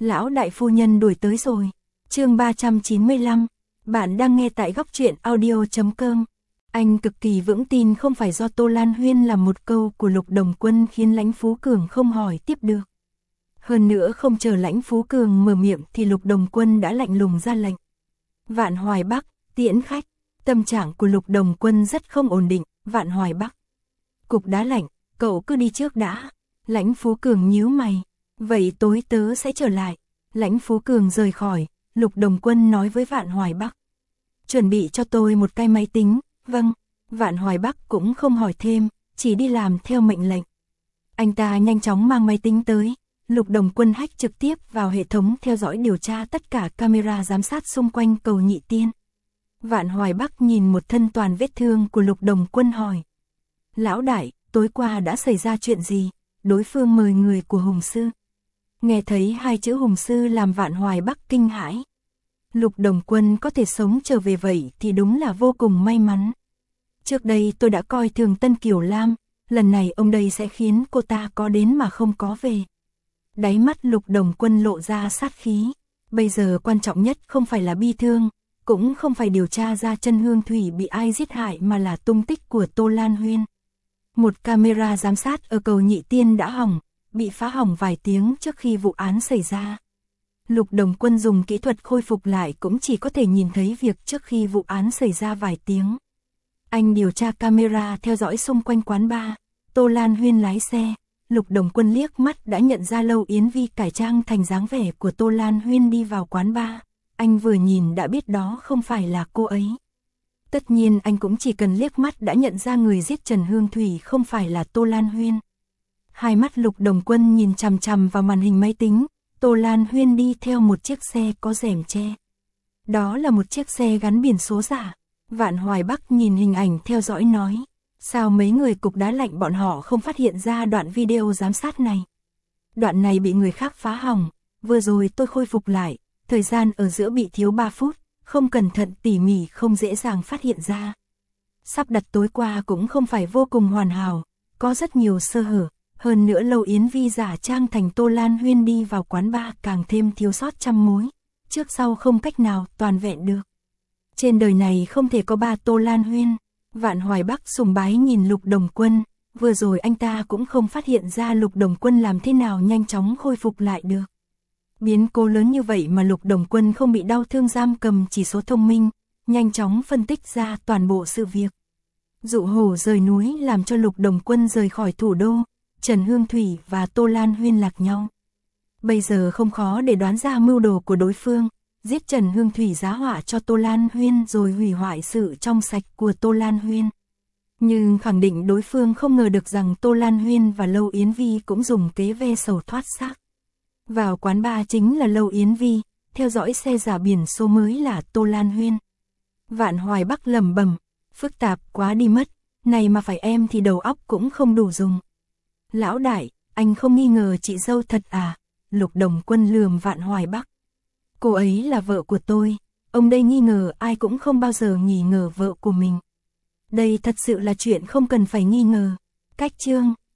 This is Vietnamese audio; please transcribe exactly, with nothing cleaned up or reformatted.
Lão đại phu nhân đuổi tới rồi. Chương ba trăm chín mươi lăm. Bạn đang nghe tại góc truyện audio chấm com. Anh cực kỳ vững tin không phải do Tô Lan Huyên làm một câu của Lục Đồng Quân khiến Lãnh Phú Cường không hỏi tiếp được. Hơn nữa không chờ Lãnh Phú Cường mở miệng thì Lục Đồng Quân đã lạnh lùng ra lệnh. Vạn Hoài Bắc, tiễn khách. Tâm trạng của Lục Đồng Quân rất không ổn định. Vạn Hoài Bắc. Cục đá lạnh, cậu cứ đi trước đã. Lãnh Phú Cường nhíu mày. Vậy tối tớ sẽ trở lại. Lãnh Phú Cường rời khỏi. Lục Đồng Quân nói với Vạn Hoài Bắc. Chuẩn bị cho tôi một cái máy tính. Vâng. Vạn Hoài Bắc cũng không hỏi thêm, chỉ đi làm theo mệnh lệnh. Anh ta nhanh chóng mang máy tính tới. Lục Đồng Quân hack trực tiếp vào hệ thống theo dõi điều tra tất cả camera giám sát xung quanh cầu Nhị Tiên. Vạn Hoài Bắc nhìn một thân toàn vết thương của Lục Đồng Quân hỏi. Lão đại, tối qua đã xảy ra chuyện gì? Đối phương mời người của Hùng Sư. Nghe thấy hai chữ Hùng Sư làm Vạn Hoài Bắc kinh hãi. Lục Đồng Quân có thể sống trở về vậy thì đúng là vô cùng may mắn. Trước đây tôi đã coi thường Tân Kiều Lam, lần này ông đây sẽ khiến cô ta có đến mà không có về. Đáy mắt Lục Đồng Quân lộ ra sát khí. Bây giờ quan trọng nhất không phải là bi thương, cũng không phải điều tra ra Chân Hương Thủy bị ai giết hại mà là tung tích của Tô Lan Huyên. Một camera giám sát ở cầu Nhị Tiên đã hỏng, bị phá hỏng vài tiếng trước khi vụ án xảy ra. Lục Đồng Quân dùng kỹ thuật khôi phục lại cũng chỉ có thể nhìn thấy việc trước khi vụ án xảy ra vài tiếng. Anh điều tra camera theo dõi xung quanh quán bar, Tô Lan Huyên lái xe. Lục Đồng Quân liếc mắt đã nhận ra Lâu Yến Vi cải trang thành dáng vẻ của Tô Lan Huyên đi vào quán bar. Anh vừa nhìn đã biết đó không phải là cô ấy. Tất nhiên anh cũng chỉ cần liếc mắt đã nhận ra người giết Trần Hương Thủy không phải là Tô Lan Huyên. Hai mắt Lục Đồng Quân nhìn chằm chằm vào màn hình máy tính. Tô Lan Huyên đi theo một chiếc xe có rèm che. Đó là một chiếc xe gắn biển số giả. Vạn Hoài Bắc nhìn hình ảnh theo dõi nói. Sao mấy người cục đá lạnh bọn họ không phát hiện ra đoạn video giám sát này? Đoạn này bị người khác phá hỏng. Vừa rồi tôi khôi phục lại. Thời gian ở giữa bị thiếu ba phút. Không cẩn thận tỉ mỉ không dễ dàng phát hiện ra. Sắp đặt tối qua cũng không phải vô cùng hoàn hảo. Có rất nhiều sơ hở. Hơn nữa Lâu Yến Vi giả trang thành Tô Lan Huyên đi vào quán bar càng thêm thiếu sót trăm mối. Trước sau không cách nào toàn vẹn được. Trên đời này không thể có ba Tô Lan Huyên. Vạn Hoài Bắc sùng bái nhìn Lục Đồng Quân. Vừa rồi anh ta cũng không phát hiện ra Lục Đồng Quân làm thế nào nhanh chóng khôi phục lại được. Biến cố lớn như vậy mà Lục Đồng Quân không bị đau thương giam cầm chỉ số thông minh. Nhanh chóng phân tích ra toàn bộ sự việc. Dụ hổ rời núi làm cho Lục Đồng Quân rời khỏi thủ đô. Trần Hương Thủy và Tô Lan Huyên lạc nhau. Bây giờ không khó để đoán ra mưu đồ của đối phương. Giết Trần Hương Thủy giá họa cho Tô Lan Huyên rồi hủy hoại sự trong sạch của Tô Lan Huyên. Nhưng khẳng định đối phương không ngờ được rằng Tô Lan Huyên và Lâu Yến Vi cũng dùng kế ve sầu thoát xác. Vào quán bar chính là Lâu Yến Vi, theo dõi xe giả biển số mới là Tô Lan Huyên. Vạn Hoài Bắc lẩm bẩm, phức tạp quá đi mất, này mà phải em thì đầu óc cũng không đủ dùng. Lão đại, anh không nghi ngờ chị dâu thật à? Lục Đồng Quân lườm Vạn Hoài Bắc. Cô ấy là vợ của tôi, ông đây nghi ngờ ai cũng không bao giờ nghi ngờ vợ của mình. Đây thật sự là chuyện không cần phải nghi ngờ. Cách chương